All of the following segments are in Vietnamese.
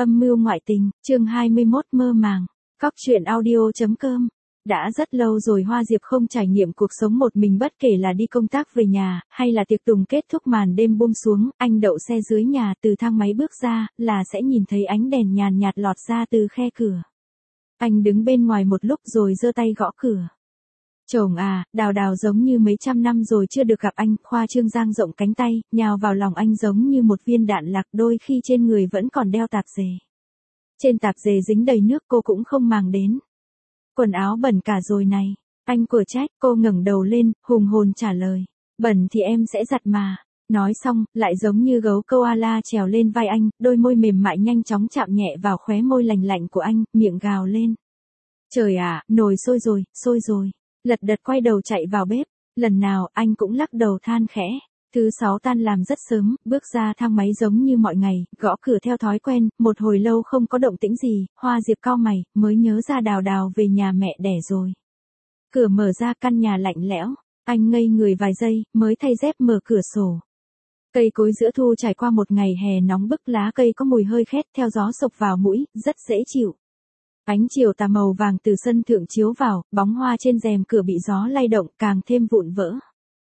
Âm mưu ngoại tình, chương 21 mơ màng. Cóc truyện audio.com. Đã rất lâu rồi Hoa Diệp không trải nghiệm cuộc sống một mình, bất kể là đi công tác về nhà, hay là tiệc tùng kết thúc màn đêm buông xuống, anh đậu xe dưới nhà, từ thang máy bước ra, là sẽ nhìn thấy ánh đèn nhàn nhạt lọt ra từ khe cửa. Anh đứng bên ngoài một lúc rồi giơ tay gõ cửa. Chồng à, Đào Đào giống như mấy trăm năm rồi chưa được gặp anh, khoa trương dang rộng cánh tay, nhào vào lòng anh giống như một viên đạn lạc, đôi khi trên người vẫn còn đeo tạp dề. Trên tạp dề dính đầy nước, cô cũng không màng đến. Quần áo bẩn cả rồi này. Anh của trách. Cô ngẩng đầu lên, hùng hồn trả lời. Bẩn thì em sẽ giặt mà. Nói xong, lại giống như gấu koala trèo lên vai anh, đôi môi mềm mại nhanh chóng chạm nhẹ vào khóe môi lành lạnh của anh, miệng gào lên. Trời ạ, nồi sôi rồi, sôi rồi. Lật đật quay đầu chạy vào bếp. Lần nào anh cũng lắc đầu than khẽ. Thứ sáu tan làm rất sớm, bước ra thang máy giống như mọi ngày, gõ cửa theo thói quen, một hồi lâu không có động tĩnh gì, Hoa Diệp cau mày, mới nhớ ra Đào Đào về nhà mẹ đẻ rồi. Cửa mở ra, căn nhà lạnh lẽo, anh ngây người vài giây, mới thay dép mở cửa sổ. Cây cối giữa thu trải qua một ngày hè nóng bức, lá cây có mùi hơi khét theo gió xộc vào mũi, rất dễ chịu. Ánh chiều tà màu vàng từ sân thượng chiếu vào, bóng hoa trên rèm cửa bị gió lay động càng thêm vụn vỡ.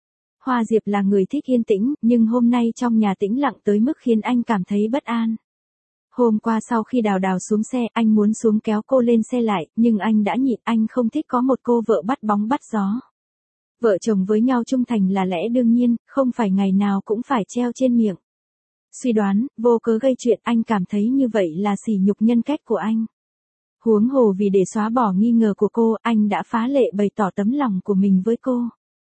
Hoa Diệp là người thích yên tĩnh, nhưng hôm nay trong nhà tĩnh lặng tới mức khiến anh cảm thấy bất an. Hôm qua sau khi Đào Đào xuống xe, anh muốn xuống kéo cô lên xe lại, nhưng anh đã nhịn, anh không thích có một cô vợ bắt bóng bắt gió. Vợ chồng với nhau trung thành là lẽ đương nhiên, không phải ngày nào cũng phải treo trên miệng. Suy đoán, vô cớ gây chuyện, anh cảm thấy như vậy là sỉ nhục nhân cách của anh. Huống hồ vì để xóa bỏ nghi ngờ của cô, anh đã phá lệ bày tỏ tấm lòng của mình với cô.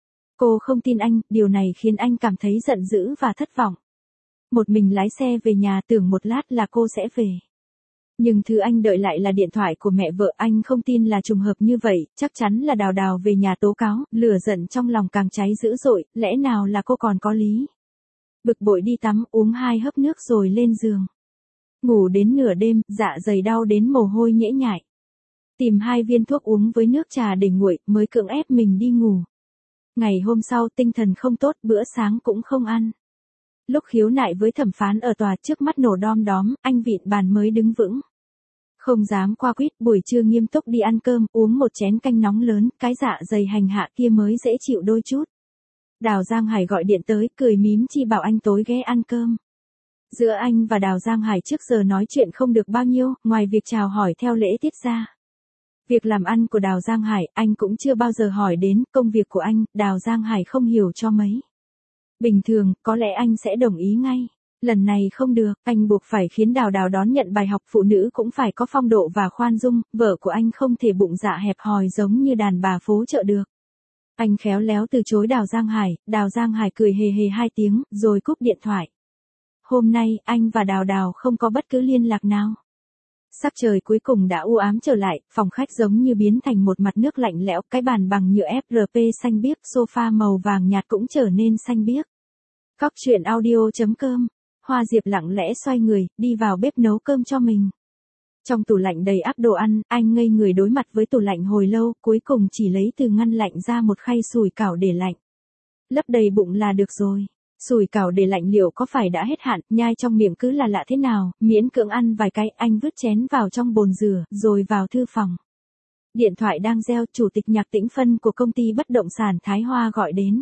Cô không tin anh, điều này khiến anh cảm thấy giận dữ và thất vọng. Một mình lái xe về nhà, tưởng một lát là cô sẽ về. Nhưng thứ anh đợi lại là điện thoại của mẹ vợ, anh không tin là trùng hợp như vậy, chắc chắn là Đào Đào về nhà tố cáo, lửa giận trong lòng càng cháy dữ dội, lẽ nào là cô còn có lý. Bực bội đi tắm, uống 2 hớp nước rồi lên giường. Ngủ đến nửa đêm, dạ dày đau đến mồ hôi nhễ nhại. Tìm 2 viên thuốc uống với nước trà để nguội, mới cưỡng ép mình đi ngủ. Ngày hôm sau tinh thần không tốt, bữa sáng cũng không ăn. Lúc khiếu nại với thẩm phán ở tòa, trước mắt nổ đom đóm, anh vịn bàn mới đứng vững. Không dám qua quýt, buổi trưa nghiêm túc đi ăn cơm, uống một chén canh nóng lớn, cái dạ dày hành hạ kia mới dễ chịu đôi chút. Đào Giang Hải gọi điện tới, cười mím chi bảo anh tối ghé ăn cơm. Giữa anh và Đào Giang Hải trước giờ nói chuyện không được bao nhiêu, ngoài việc chào hỏi theo lễ tiết ra. Việc làm ăn của Đào Giang Hải, anh cũng chưa bao giờ hỏi đến, công việc của anh, Đào Giang Hải không hiểu cho mấy. Bình thường, có lẽ anh sẽ đồng ý ngay. Lần này không được, anh buộc phải khiến Đào Đào đón nhận bài học, phụ nữ cũng phải có phong độ và khoan dung, vợ của anh không thể bụng dạ hẹp hòi giống như đàn bà phố chợ được. Anh khéo léo từ chối Đào Giang Hải cười hề hề 2 tiếng, rồi cúp điện thoại. Hôm nay, anh và Đào Đào không có bất cứ liên lạc nào. Sắc trời cuối cùng đã u ám trở lại, phòng khách giống như biến thành một mặt nước lạnh lẽo, cái bàn bằng nhựa FRP xanh biếc, sofa màu vàng nhạt cũng trở nên xanh biếc. Cóc truyện audio.com. Hoa Diệp lặng lẽ xoay người, đi vào bếp nấu cơm cho mình. Trong tủ lạnh đầy ắp đồ ăn, anh ngây người đối mặt với tủ lạnh hồi lâu, cuối cùng chỉ lấy từ ngăn lạnh ra một khay sủi cảo để lạnh. Lấp đầy bụng là được rồi. Sủi cảo để lạnh liệu có phải đã hết hạn, nhai trong miệng cứ là lạ thế nào, miễn cưỡng ăn vài cái, anh vứt chén vào trong bồn rửa, rồi vào thư phòng. Điện thoại đang reo, chủ tịch Nhạc Tĩnh Phân của công ty bất động sản Thái Hoa gọi đến.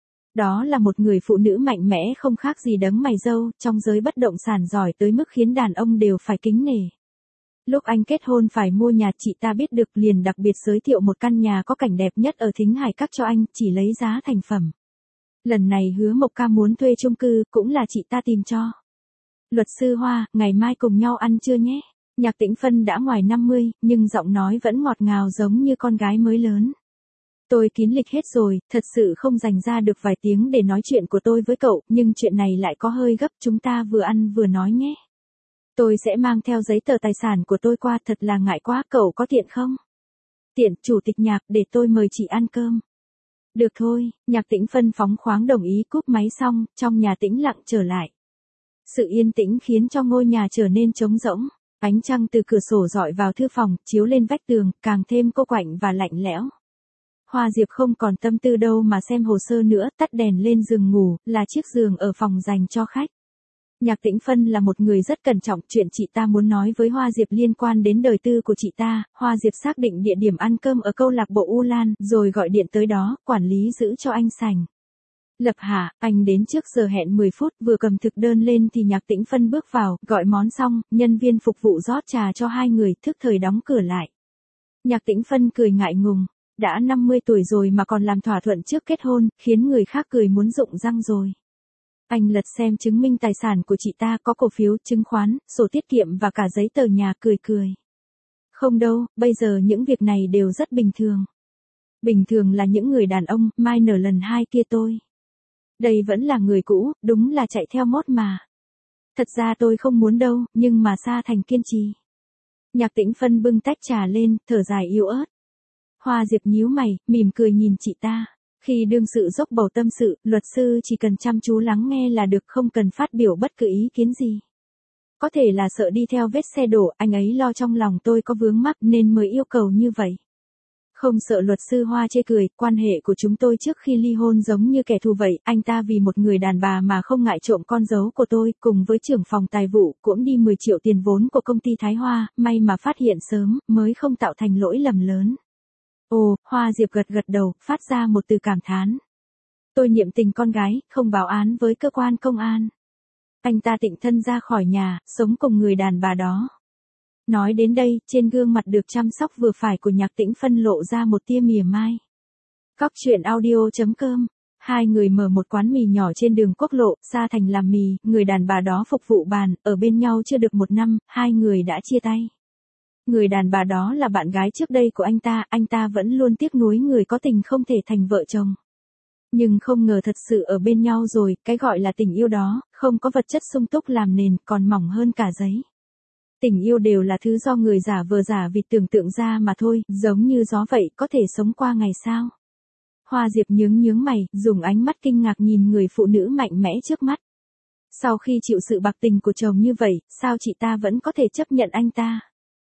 Đó là một người phụ nữ mạnh mẽ không khác gì đấng mày râu, trong giới bất động sản giỏi tới mức khiến đàn ông đều phải kính nể. Lúc anh kết hôn phải mua nhà, chị ta biết được liền đặc biệt giới thiệu một căn nhà có cảnh đẹp nhất ở Thính Hải Các cho anh, chỉ lấy giá thành phẩm. Lần này Hứa Mộc Ca muốn thuê chung cư, cũng là chị ta tìm cho. Luật sư Hoa, ngày mai cùng nhau ăn trưa nhé. Nhạc Tĩnh Phân đã ngoài 50, nhưng giọng nói vẫn ngọt ngào giống như con gái mới lớn. Tôi kín lịch hết rồi, thật sự không dành ra được vài tiếng để nói chuyện của tôi với cậu, nhưng chuyện này lại có hơi gấp, chúng ta vừa ăn vừa nói nhé. Tôi sẽ mang theo giấy tờ tài sản của tôi qua, thật là ngại quá, cậu có tiện không? Tiện, chủ tịch Nhạc, để tôi mời chị ăn cơm. Được thôi, Nhạc Tĩnh Phân phóng khoáng đồng ý, cúp máy xong, trong nhà tĩnh lặng trở lại. Sự yên tĩnh khiến cho ngôi nhà trở nên trống rỗng, ánh trăng từ cửa sổ rọi vào thư phòng, chiếu lên vách tường, càng thêm cô quạnh và lạnh lẽo. Hoa Diệp không còn tâm tư đâu mà xem hồ sơ nữa, tắt đèn lên giường ngủ, là chiếc giường ở phòng dành cho khách. Nhạc Tĩnh Phân là một người rất cẩn trọng, chuyện chị ta muốn nói với Hoa Diệp liên quan đến đời tư của chị ta, Hoa Diệp xác định địa điểm ăn cơm ở câu lạc bộ U Lan, rồi gọi điện tới đó, quản lý giữ cho anh sành. Lập Hà, anh đến trước giờ hẹn 10 phút, vừa cầm thực đơn lên thì Nhạc Tĩnh Phân bước vào, gọi món xong, nhân viên phục vụ rót trà cho hai người, thức thời đóng cửa lại. Nhạc Tĩnh Phân cười ngại ngùng, đã 50 tuổi rồi mà còn làm thỏa thuận trước kết hôn, khiến người khác cười muốn rụng răng rồi. Anh lật xem chứng minh tài sản của chị ta, có cổ phiếu, chứng khoán, sổ tiết kiệm và cả giấy tờ nhà, cười cười. Không đâu, bây giờ những việc này đều rất bình thường. Bình thường là những người đàn ông, mai nở lần hai kia tôi. Đây vẫn là người cũ, đúng là chạy theo mốt mà. Thật ra tôi không muốn đâu, nhưng mà Sa Thành kiên trì. Nhạc Tĩnh Phân bưng tách trà lên, thở dài yếu ớt. Hoa Diệp nhíu mày, mỉm cười nhìn chị ta. Khi đương sự dốc bầu tâm sự, luật sư chỉ cần chăm chú lắng nghe là được, không cần phát biểu bất cứ ý kiến gì. Có thể là sợ đi theo vết xe đổ, anh ấy lo trong lòng tôi có vướng mắc nên mới yêu cầu như vậy. Không sợ, luật sư Hoa chê cười, quan hệ của chúng tôi trước khi ly hôn giống như kẻ thù vậy, anh ta vì một người đàn bà mà không ngại trộm con dấu của tôi, cùng với trưởng phòng tài vụ, cũng đi 10 triệu tiền vốn của công ty Thái Hoa, may mà phát hiện sớm, mới không tạo thành lỗi lầm lớn. Ồ, Hoa Diệp gật gật đầu, phát ra một từ cảm thán. Tôi niệm tình con gái, không báo án với cơ quan công an. Anh ta tịnh thân ra khỏi nhà, sống cùng người đàn bà đó. Nói đến đây, trên gương mặt được chăm sóc vừa phải của Nhạc Tĩnh Phân lộ ra một tia mỉa mai. Cóc truyện audio.com. Hai người mở một quán mì nhỏ trên đường quốc lộ, Sa Thành làm mì, người đàn bà đó phục vụ bàn, ở bên nhau chưa được 1 năm, hai người đã chia tay. Người đàn bà đó là bạn gái trước đây của anh ta vẫn luôn tiếc nuối người có tình không thể thành vợ chồng. Nhưng không ngờ thật sự ở bên nhau rồi, cái gọi là tình yêu đó, không có vật chất sung túc làm nền, còn mỏng hơn cả giấy. Tình yêu đều là thứ do người giả vờ giả vịt tưởng tượng ra mà thôi, giống như gió vậy, có thể sống qua ngày sao. Hoa Diệp nhướng mày, dùng ánh mắt kinh ngạc nhìn người phụ nữ mạnh mẽ trước mắt. Sau khi chịu sự bạc tình của chồng như vậy, sao chị ta vẫn có thể chấp nhận anh ta?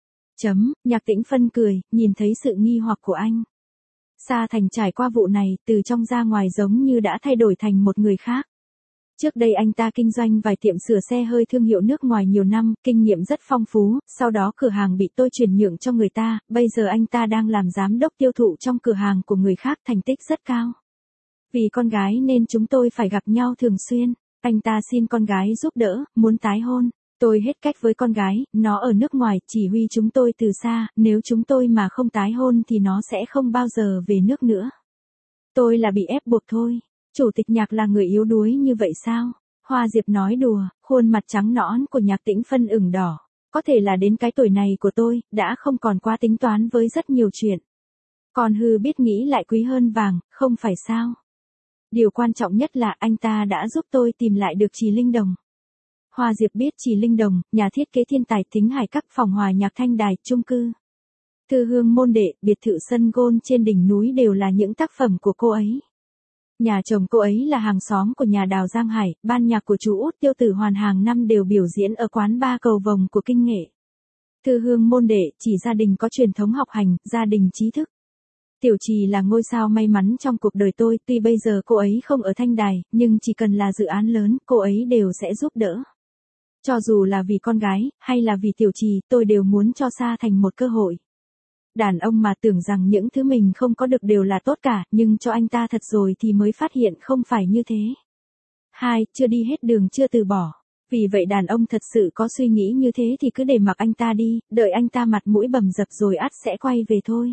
Nhạc Tĩnh Phân cười, nhìn thấy sự nghi hoặc của anh. Sa Thành trải qua vụ này, từ trong ra ngoài giống như đã thay đổi thành một người khác. Trước đây anh ta kinh doanh vài tiệm sửa xe hơi thương hiệu nước ngoài nhiều năm, kinh nghiệm rất phong phú, sau đó cửa hàng bị tôi chuyển nhượng cho người ta, bây giờ anh ta đang làm giám đốc tiêu thụ trong cửa hàng của người khác, thành tích rất cao. Vì con gái nên chúng tôi phải gặp nhau thường xuyên, anh ta xin con gái giúp đỡ, muốn tái hôn. Tôi hết cách với con gái, nó ở nước ngoài, chỉ huy chúng tôi từ xa, nếu chúng tôi mà không tái hôn thì nó sẽ không bao giờ về nước nữa. Tôi là bị ép buộc thôi. Chủ tịch Nhạc là người yếu đuối như vậy sao? Hoa Diệp nói đùa, khuôn mặt trắng nõn của Nhạc Tĩnh Phân ửng đỏ. Có thể là đến cái tuổi này của tôi, đã không còn quá tính toán với rất nhiều chuyện. Còn hư biết nghĩ lại quý hơn vàng, không phải sao? Điều quan trọng nhất là anh ta đã giúp tôi tìm lại được Trì Linh Đồng. Hoa Diệp biết Trì Linh Đồng, nhà thiết kế thiên tài, thính hải các phòng hòa nhạc thanh đài, chung cư. Thư hương môn đệ, biệt thự sân golf trên đỉnh núi đều là những tác phẩm của cô ấy. Nhà chồng cô ấy là hàng xóm của nhà Đào Giang Hải, ban nhạc của chú Út Tiêu Tử Hoàn hàng năm đều biểu diễn ở quán bar Cầu Vồng của Kinh Nghệ. Thư hương môn đệ, chỉ gia đình có truyền thống học hành, gia đình trí thức. Tiểu Trì là ngôi sao may mắn trong cuộc đời tôi, tuy bây giờ cô ấy không ở thanh đài, nhưng chỉ cần là dự án lớn, cô ấy đều sẽ giúp đỡ. Cho dù là vì con gái, hay là vì Tiểu Trì, tôi đều muốn cho Sa Thành một cơ hội. Đàn ông mà tưởng rằng những thứ mình không có được đều là tốt cả, nhưng cho anh ta thật rồi thì mới phát hiện không phải như thế. 2. Chưa đi hết đường chưa từ bỏ. Vì vậy đàn ông thật sự có suy nghĩ như thế thì cứ để mặc anh ta đi, đợi anh ta mặt mũi bầm dập rồi ắt sẽ quay về thôi.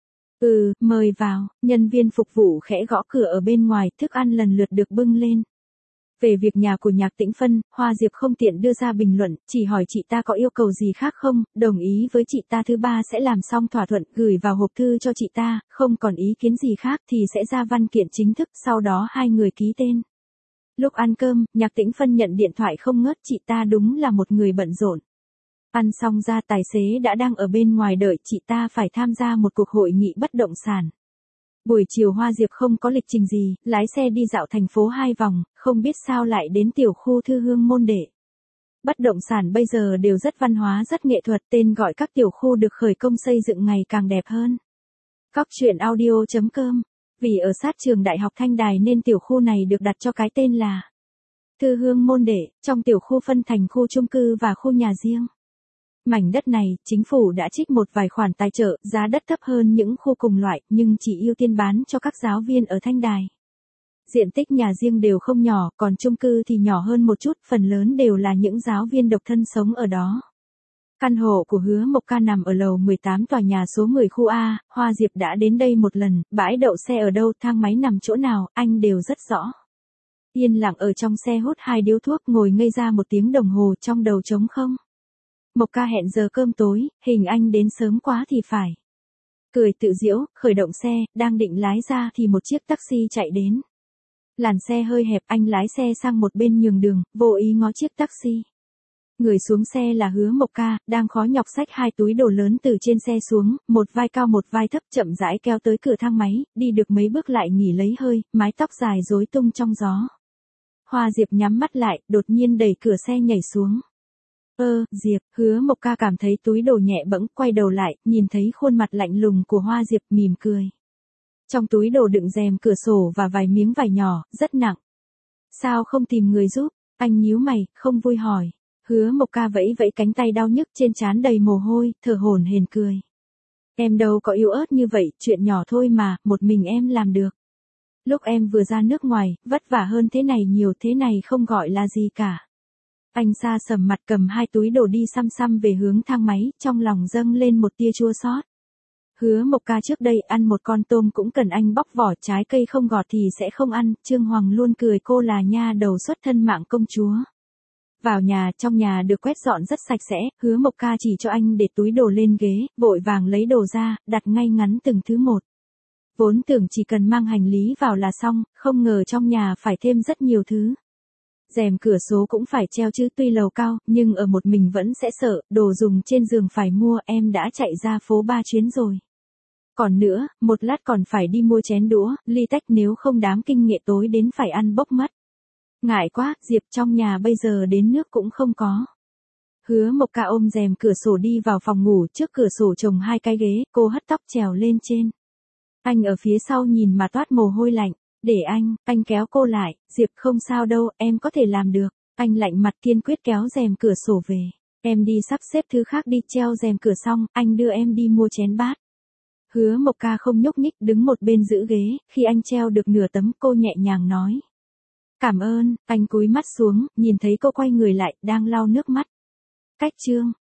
Mời vào, nhân viên phục vụ khẽ gõ cửa ở bên ngoài, thức ăn lần lượt được bưng lên. Về việc nhà của Nhạc Tĩnh Phân, Hoa Diệp không tiện đưa ra bình luận, chỉ hỏi chị ta có yêu cầu gì khác không, đồng ý với chị ta thứ 3 sẽ làm xong thỏa thuận, gửi vào hộp thư cho chị ta, không còn ý kiến gì khác thì sẽ ra văn kiện chính thức, sau đó hai người ký tên. Lúc ăn cơm, Nhạc Tĩnh Phân nhận điện thoại không ngớt, chị ta đúng là một người bận rộn. Ăn xong ra tài xế đã đang ở bên ngoài đợi, chị ta phải tham gia một cuộc hội nghị bất động sản. Buổi chiều Hoa Diệp không có lịch trình gì, lái xe đi dạo thành phố 2 vòng, không biết sao lại đến tiểu khu Thư hương môn đệ. Bất động sản bây giờ đều rất văn hóa rất nghệ thuật, tên gọi các tiểu khu được khởi công xây dựng ngày càng đẹp hơn. Cóc truyện audio.com. Vì ở sát trường Đại học Thanh Đài nên tiểu khu này được đặt cho cái tên là Thư Hương Môn Đệ, trong tiểu khu phân thành khu chung cư và khu nhà riêng. Mảnh đất này, chính phủ đã trích một vài khoản tài trợ, giá đất thấp hơn những khu cùng loại, nhưng chỉ ưu tiên bán cho các giáo viên ở Thanh Đài. Diện tích nhà riêng đều không nhỏ, còn chung cư thì nhỏ hơn một chút, phần lớn đều là những giáo viên độc thân sống ở đó. Căn hộ của Hứa Mộc Ca nằm ở lầu 18 tòa nhà số 10 khu A, Hoa Diệp đã đến đây một lần, bãi đậu xe ở đâu, thang máy nằm chỗ nào, anh đều rất rõ. Yên lặng ở trong xe hút 2 điếu thuốc, ngồi ngây ra 1 tiếng đồng hồ, trong đầu trống không. Mộc Ca hẹn giờ cơm tối, hình anh đến sớm quá thì phải. Cười tự giễu, khởi động xe, đang định lái ra thì một chiếc taxi chạy đến. Làn xe hơi hẹp, anh lái xe sang một bên nhường đường, vô ý ngó chiếc taxi. Người xuống xe là Hứa Mộc Ca, đang khó nhọc xách 2 túi đồ lớn từ trên xe xuống, một vai cao một vai thấp, chậm rãi kéo tới cửa thang máy, đi được mấy bước lại nghỉ lấy hơi, mái tóc dài rối tung trong gió. Hoa Diệp nhắm mắt lại, đột nhiên đẩy cửa xe nhảy xuống. Diệp, Hứa Mộc Ca cảm thấy túi đồ nhẹ bẫng, quay đầu lại, nhìn thấy khuôn mặt lạnh lùng của Hoa Diệp, mỉm cười. Trong túi đồ đựng rèm cửa sổ và vài miếng vải nhỏ, rất nặng. Sao không tìm người giúp? Anh nhíu mày, không vui hỏi. Hứa Mộc Ca vẫy vẫy cánh tay đau nhức, trên trán đầy mồ hôi, thở hổn hển cười. Em đâu có yếu ớt như vậy, chuyện nhỏ thôi mà, một mình em làm được. Lúc em vừa ra nước ngoài, vất vả hơn thế này nhiều, thế này không gọi là gì cả. Anh xa sầm mặt, cầm 2 túi đồ đi xăm xăm về hướng thang máy, trong lòng dâng lên một tia chua xót. Hứa Mộc Ca trước đây ăn một con tôm cũng cần anh bóc vỏ, trái cây không gọt thì sẽ không ăn, Trương Hoàng luôn cười cô là nha đầu xuất thân mạng công chúa. Vào nhà, trong nhà được quét dọn rất sạch sẽ, Hứa Mộc Ca chỉ cho anh để túi đồ lên ghế, vội vàng lấy đồ ra, đặt ngay ngắn từng thứ một. Vốn tưởng chỉ cần mang hành lý vào là xong, không ngờ trong nhà phải thêm rất nhiều thứ. Rèm cửa sổ cũng phải treo chứ, tuy lầu cao, nhưng ở một mình vẫn sẽ sợ, đồ dùng trên giường phải mua, em đã chạy ra phố 3 chuyến rồi. Còn nữa, một lát còn phải đi mua chén đũa, ly tách, nếu không đám kinh nghệ tối đến phải ăn bốc mất. Ngại quá, Diệp, trong nhà bây giờ đến nước cũng không có. Hứa Mộc Ca ôm rèm cửa sổ đi vào phòng ngủ, trước cửa sổ trồng 2 cái ghế, cô hất tóc trèo lên trên. Anh ở phía sau nhìn mà toát mồ hôi lạnh. Để anh kéo cô lại, Diệp không sao đâu, em có thể làm được. Anh lạnh mặt kiên quyết kéo rèm cửa sổ về. Em đi sắp xếp thứ khác đi, treo rèm cửa xong, anh đưa em đi mua chén bát. Hứa Mộc Ca không nhúc nhích, đứng một bên giữ ghế, khi anh treo được nửa tấm, cô nhẹ nhàng nói. Cảm ơn, anh cúi mắt xuống, nhìn thấy cô quay người lại, đang lau nước mắt. Cách chương